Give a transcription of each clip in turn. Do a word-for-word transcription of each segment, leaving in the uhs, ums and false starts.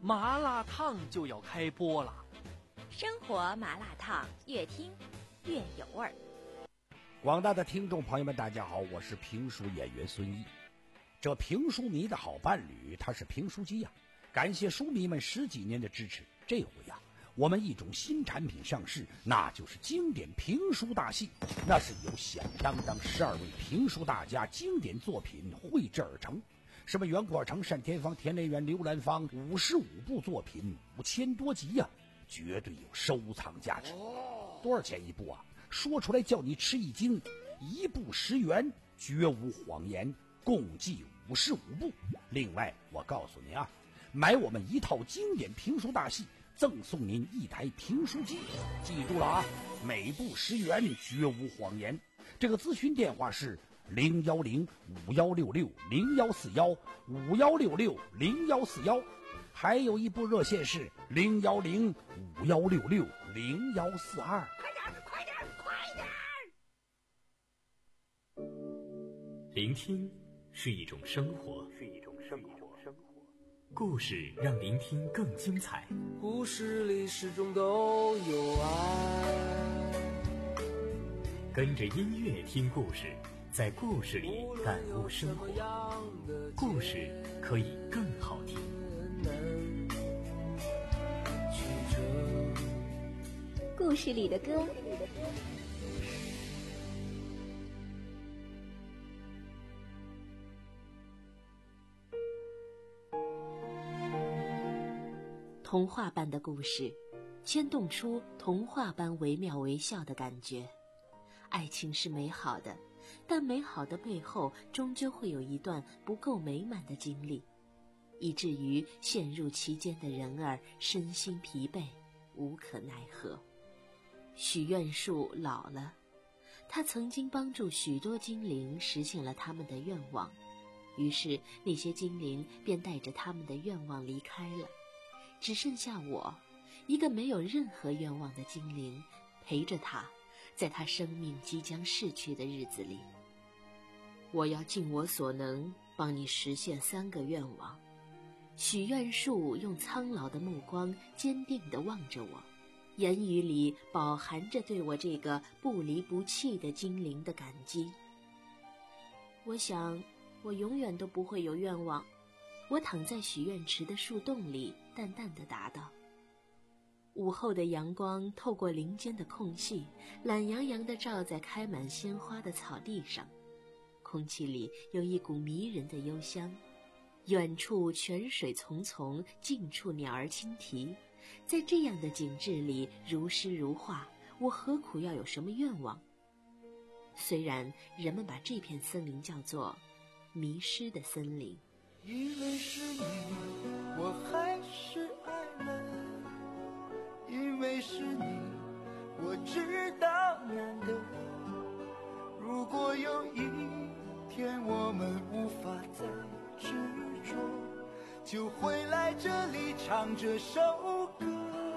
麻辣烫就要开播了。 生活麻辣烫，越听越有味儿。 广大的听众朋友们，大家好，我是评书演员孙毅。这评书迷的好伴侣，他是评书机呀、啊！感谢书迷们十几年的支持。这回呀、啊，我们一种新产品上市，那就是经典评书大戏。那是由响当当十二位评书大家经典作品绘制而成。什么袁国成、单田芳、田连元、刘兰芳，五十五部作品，五千多集呀、啊，绝对有收藏价值。多少钱一部啊？说出来叫你吃一惊，一部十元，绝无谎言，共计五十五部。另外，我告诉您啊，买我们一套经典评书大戏，赠送您一台评书机。记住了啊，每部十元，绝无谎言。这个咨询电话是零幺零五幺六六零幺四幺五幺六六零幺四幺，还有一部热线是零幺零五幺六六零幺四二。 快点，快点，快点！ 聆听是一种生活， 是一种生活。 故事让聆听更精彩。 故事里始终都有爱。 跟着音乐听故事，在故事里感悟生活。故事可以更好听。 故事里的歌。童话般的故事，牵动出童话般惟妙惟肖的感觉。爱情是美好的，但美好的背后终究会有一段不够美满的经历，以至于陷入其间的人儿身心疲惫，无可奈何。许愿树老了，他曾经帮助许多精灵实现了他们的愿望，于是那些精灵便带着他们的愿望离开了，只剩下我，一个没有任何愿望的精灵，陪着他，在他生命即将逝去的日子里。我要尽我所能帮你实现三个愿望。许愿树用苍老的目光坚定地望着我，言语里饱含着对我这个不离不弃的精灵的感激。我想我永远都不会有愿望。我躺在许愿池的树洞里，淡淡地答道。午后的阳光透过林间的空隙，懒洋洋地照在开满鲜花的草地上，空气里有一股迷人的幽香。远处泉水淙淙，近处鸟儿轻啼，在这样的景致里如诗如画，我何苦要有什么愿望？虽然人们把这片森林叫做迷失的森林。 因为是你，我还是爱了，因为是你，我知道难得。如果有一天我们无法再执着，就回来这里唱这首歌。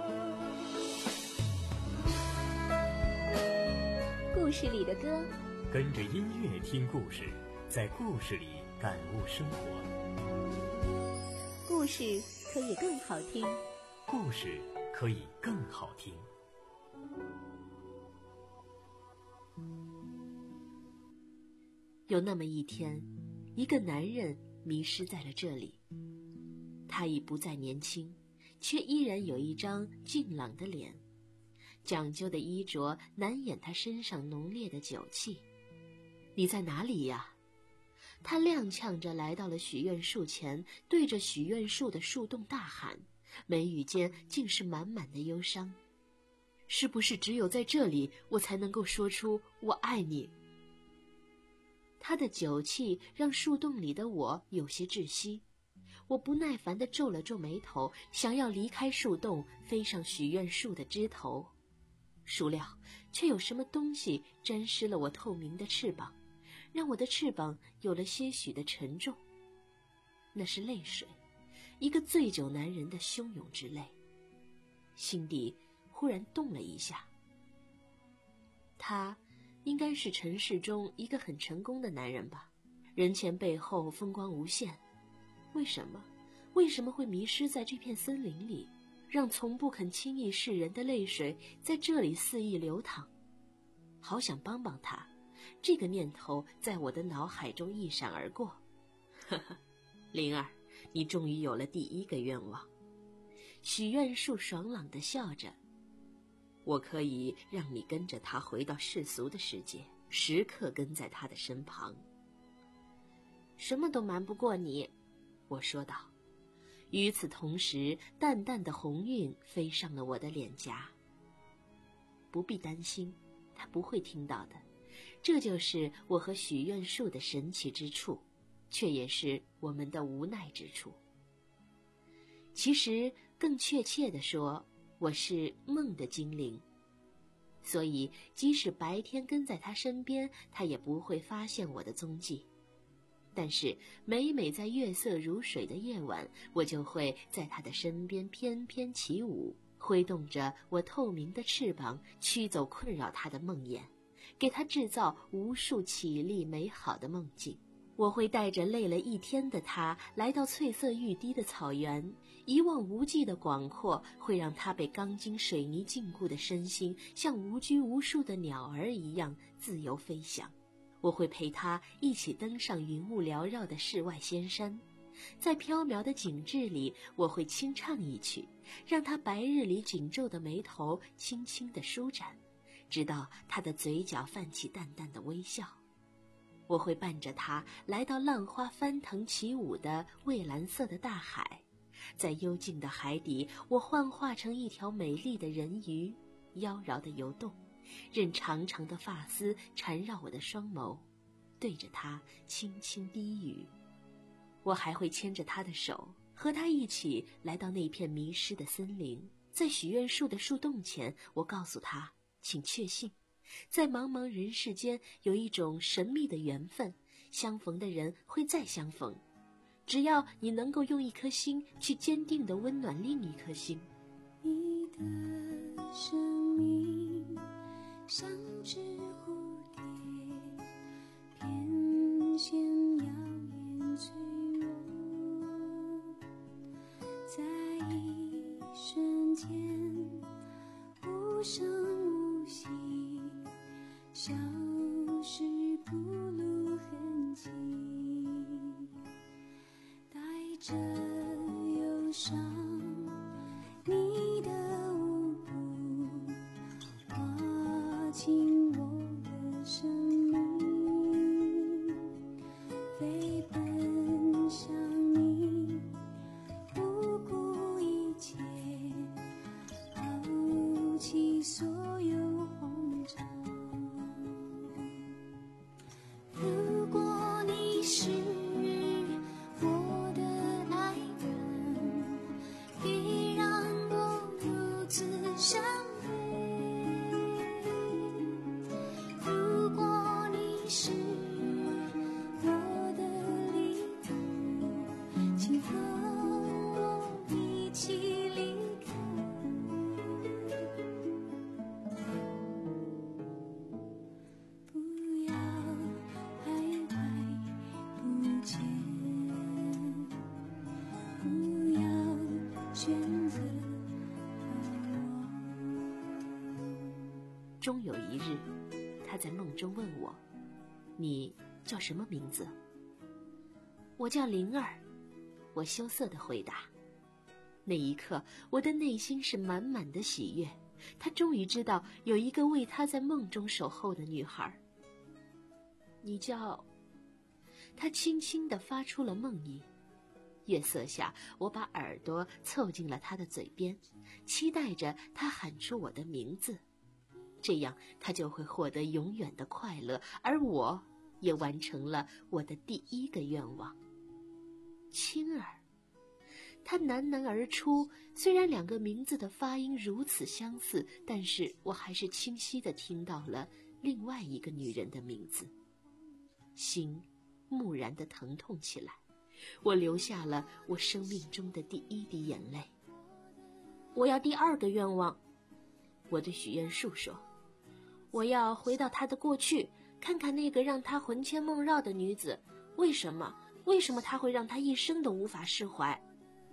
故事里的歌， 跟着音乐听故事，在故事里感悟生活。 故事可以更好听， 故事可以更好听。 有那么一天，一个男人迷失在了这里。他已不再年轻，却依然有一张俊朗的脸，讲究的衣着难掩他身上浓烈的酒气。你在哪里呀？他踉跄着来到了许愿树前，对着许愿树的树洞大喊，眉宇间竟是满满的忧伤。是不是只有在这里，我才能够说出我爱你？他的酒气让树洞里的我有些窒息，我不耐烦地皱了皱眉头，想要离开树洞，飞上许愿树的枝头。孰料，却有什么东西沾湿了我透明的翅膀，让我的翅膀有了些许的沉重。那是泪水，一个醉酒男人的汹涌之泪。心底忽然动了一下。他应该是尘世中一个很成功的男人吧，人前背后风光无限。为什么为什么会迷失在这片森林里，让从不肯轻易示人的泪水在这里肆意流淌？好想帮帮他，这个念头在我的脑海中一闪而过。呵呵，灵儿，你终于有了第一个愿望。许愿树爽朗地笑着，我可以让你跟着他回到世俗的世界，时刻跟在他的身旁。什么都瞒不过你，我说道。与此同时，淡淡的红晕飞上了我的脸颊。不必担心，他不会听到的。这就是我和许愿树的神奇之处，却也是我们的无奈之处。其实更确切地说，我是梦的精灵，所以即使白天跟在他身边，他也不会发现我的踪迹。但是每每在月色如水的夜晚，我就会在他的身边翩翩起舞，挥动着我透明的翅膀，驱走困扰他的梦魇，给他制造无数绮丽美好的梦境。我会带着累了一天的他来到翠色欲滴的草原，一望无际的广阔会让他被钢筋水泥禁锢的身心像无拘无束的鸟儿一样自由飞翔。我会陪他一起登上云雾缭绕的世外仙山，在飘渺的景致里，我会轻唱一曲，让他白日里紧皱的眉头轻轻地舒展，直到他的嘴角泛起淡淡的微笑。我会伴着他来到浪花翻腾起舞的蔚蓝色的大海，在幽静的海底，我幻化成一条美丽的人鱼，妖娆地游动，任长长的发丝缠绕我的双眸，对着他轻轻低语。我还会牵着他的手，和他一起来到那片迷失的森林。在许愿树的树洞前，我告诉他，请确信，在茫茫人世间有一种神秘的缘分，相逢的人会再相逢，只要你能够用一颗心去坚定地温暖另一颗心。 你的生命像只蝴蝶，翩跹耀眼脆弱，在一瞬间无声无息，消失不露痕迹，带着忧伤，你的舞步划进我的生命，飞奔向你，不顾一切，抛弃所有慌张。如果你是我的爱人，别让我如此伤悲。如果你是我的离途，请和我一起离开。不要徘徊不前，不要选择终有一日，他在梦中问我，你叫什么名字？我叫灵儿，我羞涩地回答。那一刻，我的内心是满满的喜悦，他终于知道有一个为他在梦中守候的女孩。你叫……他轻轻地发出了梦音。月色下，我把耳朵凑近了他的嘴边，期待着他喊出我的名字，这样他就会获得永远的快乐，而我也完成了我的第一个愿望。青儿，他喃喃而出，虽然两个名字的发音如此相似，但是我还是清晰地听到了另外一个女人的名字。心蓦然地疼痛起来，我流下了我生命中的第一滴眼泪。我要第二个愿望，我对许愿树说，我要回到她的过去，看看那个让她魂牵梦绕的女子，为什么为什么她会让她一生都无法释怀。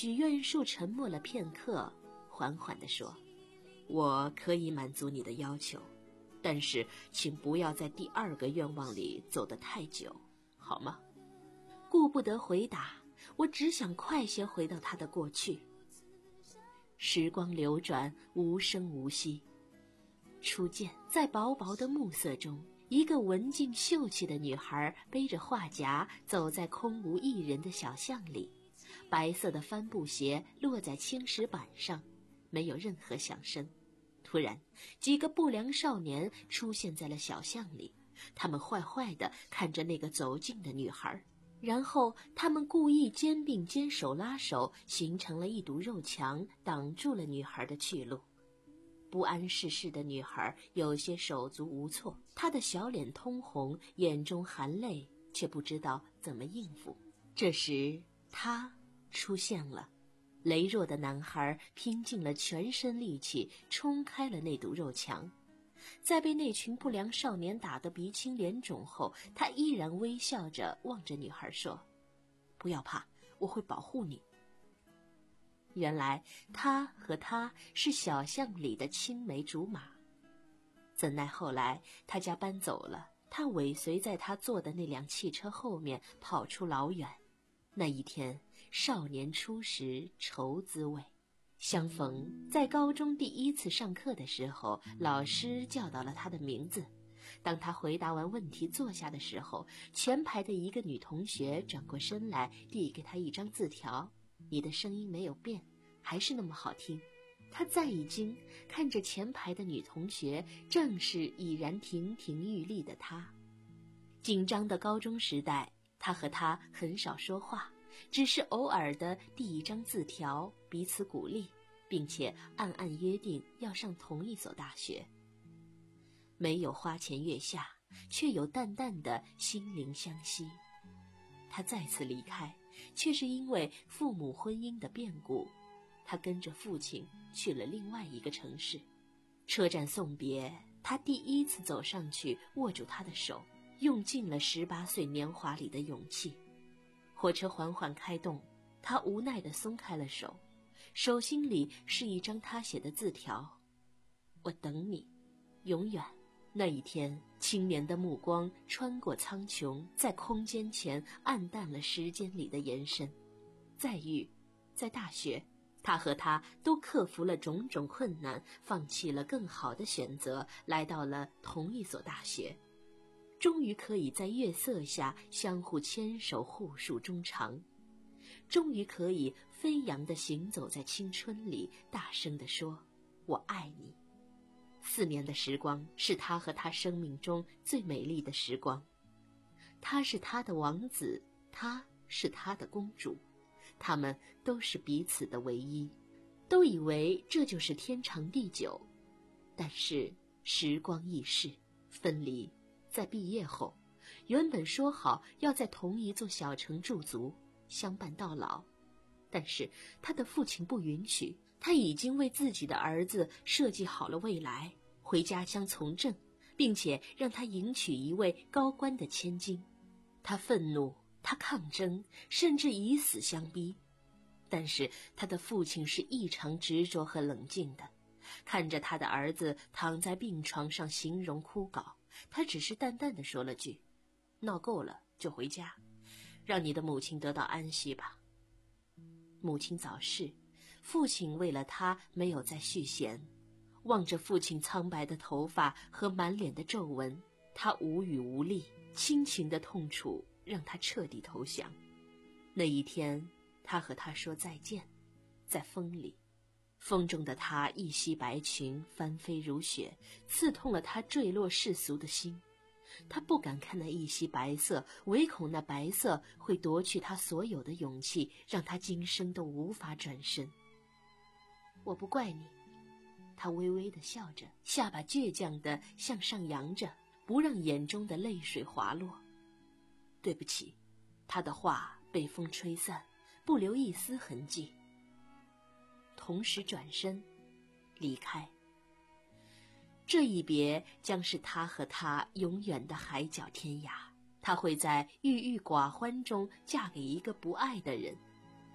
许愿树沉默了片刻，缓缓地说：我可以满足你的要求，但是请不要在第二个愿望里走得太久，好吗？顾不得回答，我只想快些回到他的过去。时光流转，无声无息。初见，在薄薄的暮色中，一个文静秀气的女孩背着画夹走在空无一人的小巷里，白色的帆布鞋落在青石板上，没有任何响声。突然，几个不良少年出现在了小巷里，他们坏坏地看着那个走近的女孩，然后他们故意肩并肩手拉手，形成了一堵肉墙，挡住了女孩的去路。不谙世事的女孩有些手足无措，她的小脸通红，眼中含泪，却不知道怎么应付。这时他出现了，羸弱的男孩拼尽了全身力气冲开了那堵肉墙，在被那群不良少年打得鼻青脸肿后，他依然微笑着望着女孩说：不要怕，我会保护你。原来他和她是小巷里的青梅竹马，怎奈后来他家搬走了，他尾随在他坐的那辆汽车后面跑出老远。那一天少年初识愁滋味，相逢在高中第一次上课的时候，老师叫到了他的名字。当他回答完问题坐下的时候，前排的一个女同学转过身来递给他一张字条：你的声音没有变，还是那么好听。他再一惊，看着前排的女同学，正是已然亭亭玉立的她。紧张的高中时代，他和她很少说话，只是偶尔的递一张字条，彼此鼓励，并且暗暗约定要上同一所大学。没有花前月下，却有淡淡的心灵相惜。他再次离开，却是因为父母婚姻的变故，他跟着父亲去了另外一个城市。车站送别，他第一次走上去握住他的手，用尽了十八岁年华里的勇气。火车缓缓开动，他无奈地松开了手，手心里是一张他写的字条：我等你，永远。那一天，青年的目光穿过苍穹，在空间前暗淡了时间里的延伸。再遇，在大学，他和他都克服了种种困难，放弃了更好的选择，来到了同一所大学。终于可以在月色下相互牵手，互诉衷肠。终于可以飞扬地行走在青春里，大声地说：我爱你。四年的时光是他和他生命中最美丽的时光。他是他的王子，她是他的公主，他们都是彼此的唯一，都以为这就是天长地久。但是时光易逝，分离在毕业后，原本说好要在同一座小城驻足，相伴到老，但是他的父亲不允许。他已经为自己的儿子设计好了未来，回家乡从政，并且让他迎娶一位高官的千金。他愤怒，他抗争，甚至以死相逼。但是他的父亲是异常执着和冷静的，看着他的儿子躺在病床上形容枯槁，他只是淡淡地说了句：闹够了就回家，让你的母亲得到安息吧。母亲早逝，父亲为了他没有再续弦。望着父亲苍白的头发和满脸的皱纹，他无语无力，亲情的痛楚让他彻底投降。那一天，他和他说再见，在风里。风中的他一袭白裙，翻飞如雪，刺痛了他坠落世俗的心。他不敢看那一袭白色，唯恐那白色会夺去他所有的勇气，让他今生都无法转身。我不怪你，他微微地笑着，下巴倔强地向上扬着，不让眼中的泪水滑落。对不起，他的话被风吹散，不留一丝痕迹。同时转身离开。这一别将是他和他永远的海角天涯。他会在郁郁寡欢中嫁给一个不爱的人，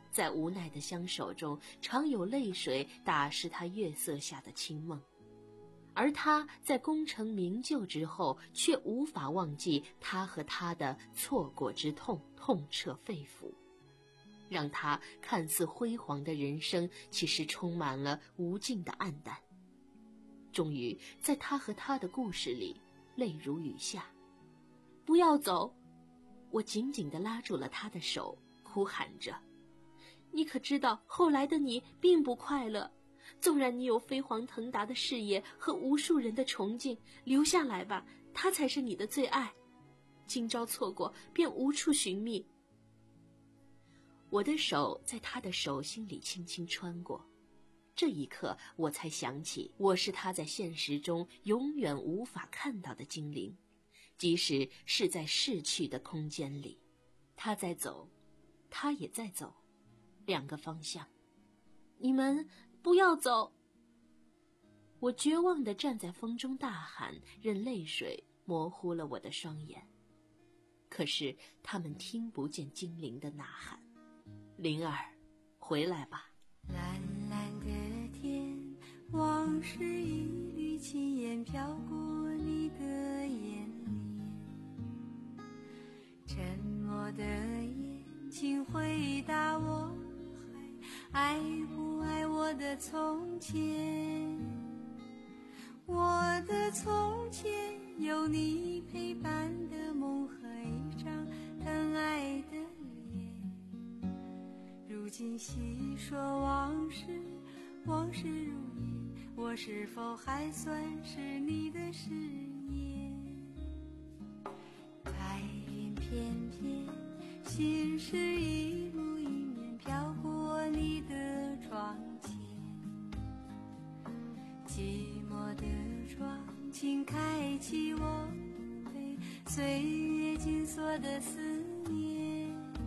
在无奈的相守中，常有泪水打湿他月色下的清梦。而他在功成名就之后，却无法忘记他和他的错过之痛，痛彻肺腑，让他看似辉煌的人生，其实充满了无尽的暗淡。终于在他和他的故事里，泪如雨下。不要走！我紧紧地拉住了他的手，哭喊着，你可知道后来的你并不快乐，纵然你有飞黄腾达的事业和无数人的崇敬，留下来吧，他才是你的最爱。今朝错过，便无处寻觅。我的手在他的手心里轻轻穿过，这一刻我才想起，我是他在现实中永远无法看到的精灵，即使是在逝去的空间里。他在走，他也在走，两个方向。你们不要走！我绝望地站在风中大喊，任泪水模糊了我的双眼。可是他们听不见精灵的呐喊。灵儿，回来吧。 蓝蓝的天，往事一缕轻烟飘过你的眼帘，沉默的眼请回答我，还爱不爱我的从前？我的从前有你陪伴的梦和一张疼爱的脸，如今细说往事，往事如烟，我是否还算是你的誓言？白云片片，心事一幕一面飘过你的窗前，寂寞的窗，请开启我被岁月紧锁的思念。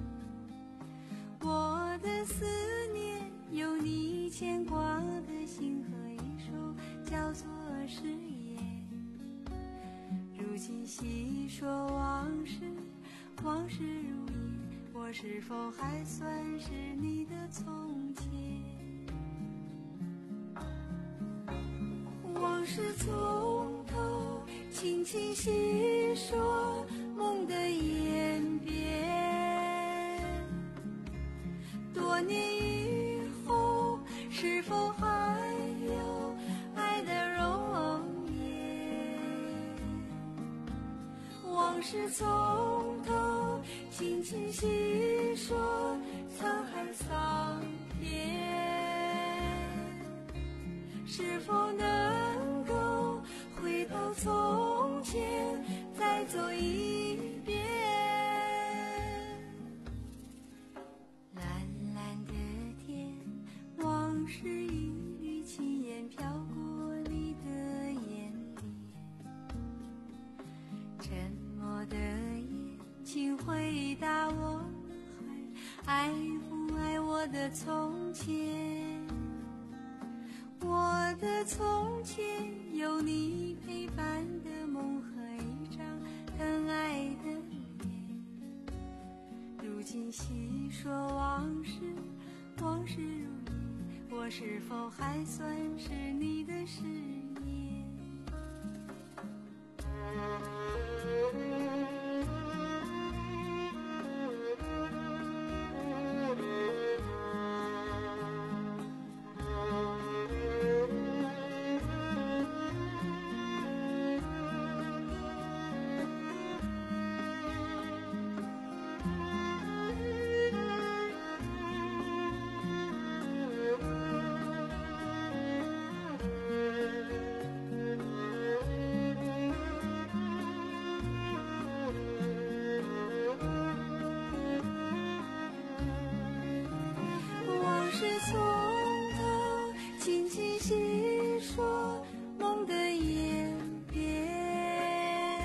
我的思念有你牵挂的心和一首叫做誓言，如今细说往事，往事如烟，我是否还算是你的从前？往事从头轻轻细说，梦的演变，多年以后是否还有爱的容颜？往事从头轻轻细说，沧海桑田，是否能够回头从前再走一遍？蓝蓝的天，往事一缕轻烟飘过你的眼帘，沉默的眼请回答我，还爱不爱我的从前？我的从前有你陪伴的梦和一张疼爱的脸，如今细说往事，往事如烟，我是否还算是你的誓言？从头轻轻细说梦的演变，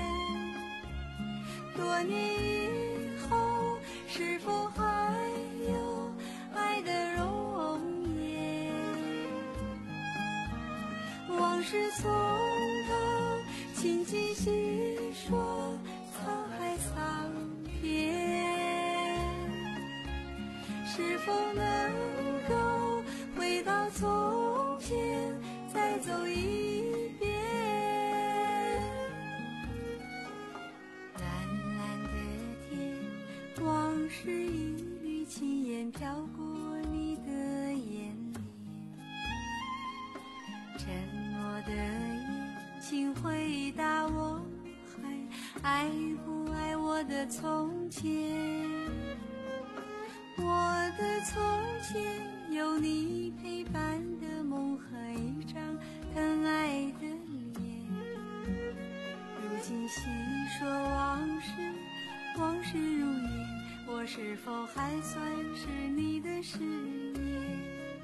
多年以后是否还有爱的容颜？往事从头轻轻细说，沧海桑田， 是否能够回到从前，再走一遍？蓝蓝的天，往事一缕轻烟飘过你的眼帘，沉默的眼，请回答我还爱不爱我的从前？我的从前有你陪伴的梦和一张疼爱的脸，如今细说往事，往事如烟，我是否还算是你的誓言？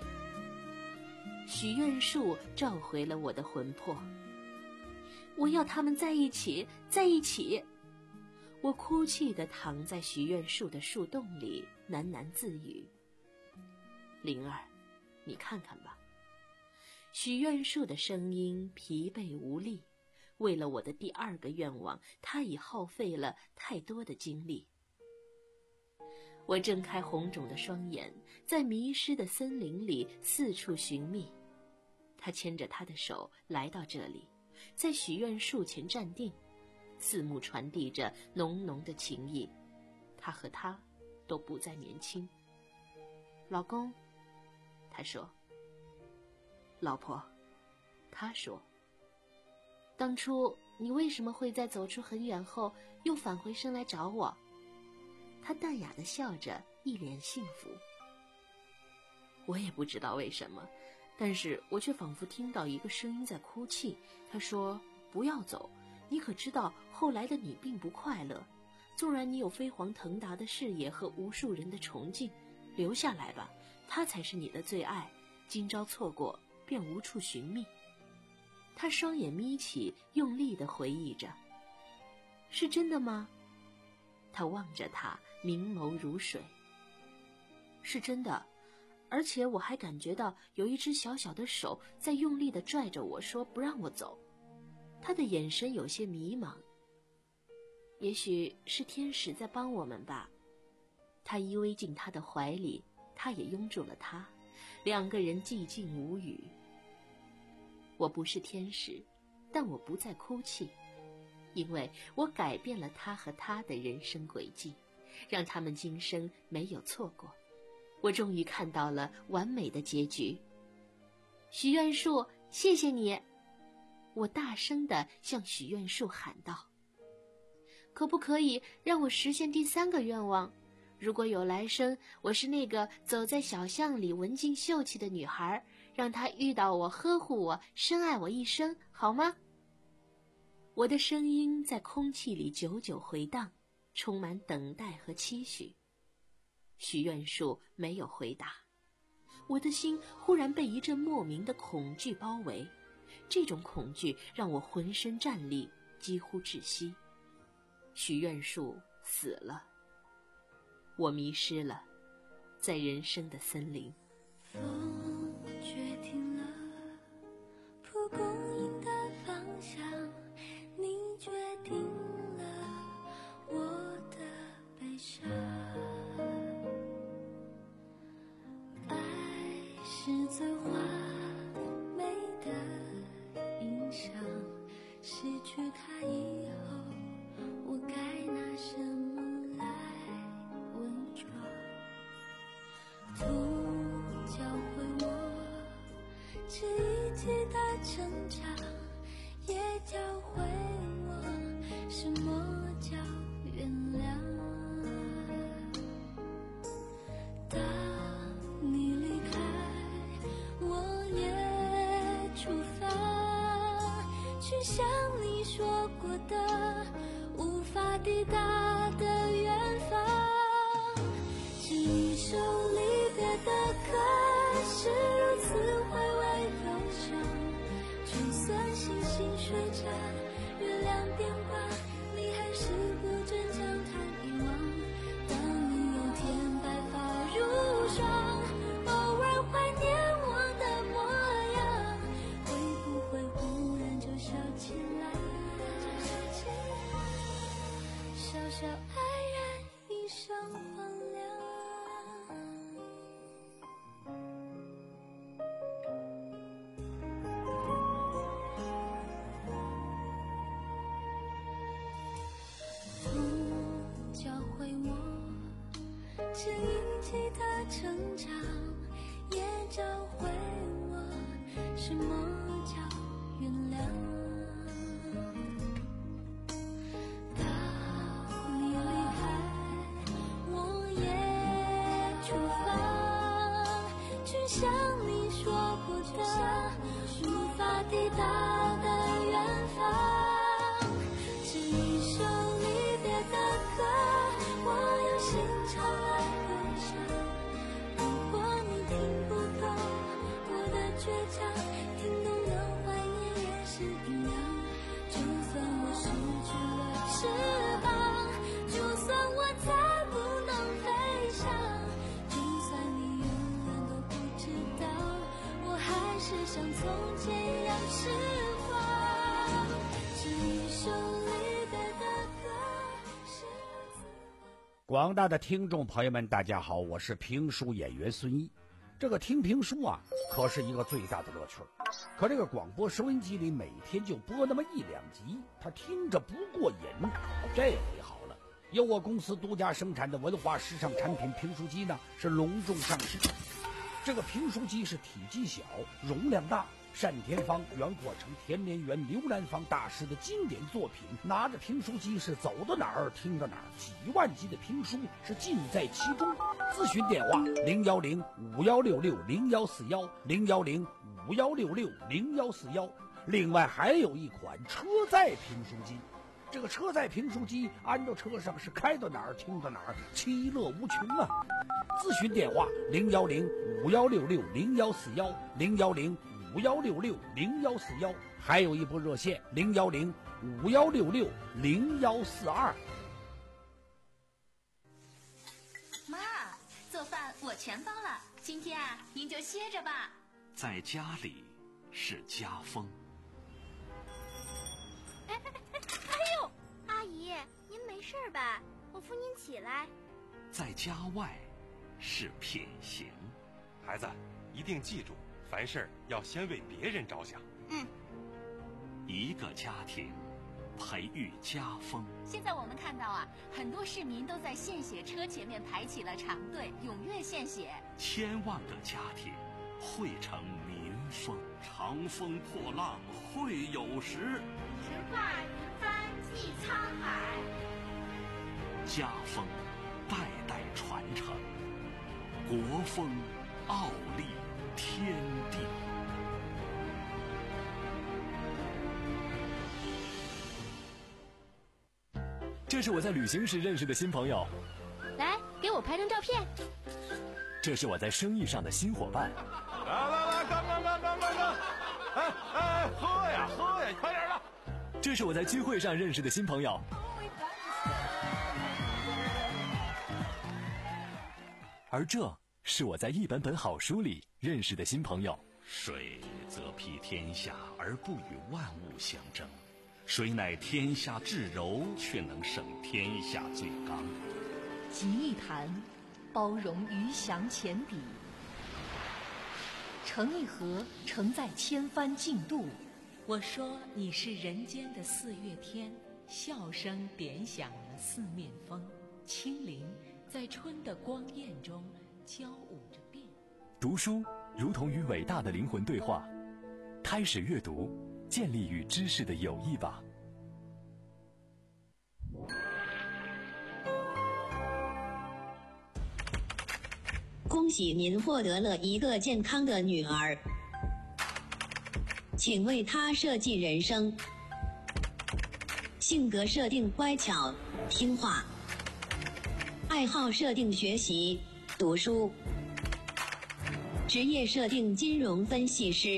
许愿树召回了我的魂魄，我要他们在一起，在一起。我哭泣地躺在许愿树的树洞里，喃喃自语：灵儿，你看看吧。许愿树的声音疲惫无力，为了我的第二个愿望，它已耗费了太多的精力。我睁开红肿的双眼，在迷失的森林里四处寻觅。他牵着他的手来到这里，在许愿树前站定，四目传递着浓浓的情意。他和他都不再年轻。老公，他说。老婆，他说。当初你为什么会在走出很远后又返回身来找我？他淡雅地笑着，一脸幸福。我也不知道为什么，但是我却仿佛听到一个声音在哭泣。他说：不要走，你可知道后来的你并不快乐，纵然你有飞黄腾达的事业和无数人的崇敬，留下来吧，他才是你的最爱，今朝错过便无处寻觅。他双眼眯起，用力地回忆着。是真的吗？他望着他，明眸如水。是真的，而且我还感觉到有一只小小的手在用力地拽着我，说不让我走。他的眼神有些迷茫。也许是天使在帮我们吧。他依偎进他的怀里，他也拥住了他，两个人寂静无语。我不是天使，但我不再哭泣，因为我改变了他和他的人生轨迹，让他们今生没有错过。我终于看到了完美的结局。许愿树，谢谢你！我大声地向许愿树喊道。可不可以让我实现第三个愿望？如果有来生，我是那个走在小巷里文静秀气的女孩，让她遇到我，呵护我，深爱我一生，好吗？我的声音在空气里久久回荡，充满等待和期许。许愿树没有回答。我的心忽然被一阵莫名的恐惧包围，这种恐惧让我浑身战栗，几乎窒息。许愿树死了，我迷失了，在人生的森林。 风决定了蒲公英的方向，你决定了我的悲伤。爱是最华美的印象，失去它以后，我该拿什么来伪装？土教会我这一切的成长，也教会我什么叫原谅。当你离开，我也出发，去向你说过的无法抵达的远方。这一首离别的歌是如此回味悠长，就算星星睡着，月亮变卦，你还是不准将它遗忘。当你有天白发如霜，偶尔怀念我的模样，会不会忽然就笑起来？小小爱人一生荒凉。 是一起的成长，也教会我什么叫原谅。当你离开，我也出发，去向你说过的无法抵达的远方，是一首离别的歌，我用心唱来歌唱。如果你听不懂我的倔强，听懂的怀念也是一样。就算我失去了翅膀，就算我再不能飞翔，就算你永远都不知道，我还是像从前一样释放。这一首离别的歌是如此。 广大的听众朋友们大家好，我是评书演员孙一。这个听评书啊可是一个最大的乐趣，可这个广播收音机里每天就播那么一两集，他听着不过瘾。这回好了，由我公司独家生产的文化时尚产品评书机呢是隆重上市。这个评书机是体积小，容量大，单田芳、袁阔成、田连元、刘兰芳大师的经典作品，拿着评书机是走到哪儿听到哪儿，几万集的评书是尽在其中。咨询电话零幺零五幺六六零幺四幺零幺零五幺六六零幺四幺。另外还有一款车载评书机，这个车载评书机安到车上是开到哪儿听到哪儿，其乐无穷啊！咨询电话零幺零五幺六六零幺四幺零幺零五幺六六零幺四幺，还有一部热线零幺零五幺六六零幺四二。 妈，做饭我全包了，今天啊，您就歇着吧。 在家里是家风。 哎哎哎哎呦，阿姨，您没事吧？我扶您起来。 在家外是品行。 孩子，一定记住，凡事要先为别人着想。 嗯。 一个家庭培育家风。 现在我们看到啊，很多市民都在献血车前面排起了长队，踊跃献血。 千万个家庭汇成民风。长风破浪会有时， 直挂云帆济沧海。 家风代代传承，国风傲立天地。 这是我在旅行时认识的新朋友， 来给我拍张照片。 这是我在生意上的新伙伴。 来来来，干干干干干干！哎哎，喝呀喝呀，快点的！ 这是我在聚会上认识的新朋友。而这是我在一本本好书里认识的新朋友。 水则披天下而不与万物相争，谁乃天下至柔，却能胜天下最刚。 集一谈，包容鱼翔浅底；成一河，承载千帆竞渡。 我说你是人间的四月天，笑声点响了四面风，清灵在春的光艳中交舞着变。 读书如同与伟大的灵魂对话，开始阅读，建立与知识的友谊吧。 恭喜您获得了一个健康的女儿，请为她设计人生。性格设定乖巧听话，爱好设定学习读书，职业设定金融分析师，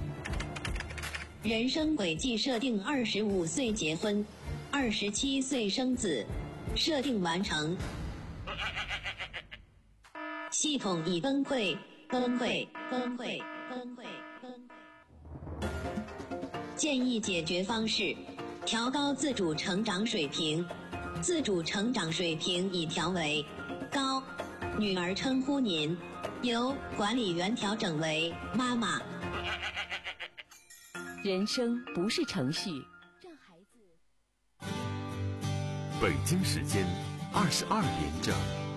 人生轨迹设定二十五岁结婚，二十七岁生子，设定完成。系统已崩溃，崩溃，崩溃，崩溃，崩溃。建议解决方式：调高自主成长水平。自主成长水平已调为高，女儿称呼您，由管理员调整为妈妈。 人生不是程序， 让孩子。 北京时间二十二点整。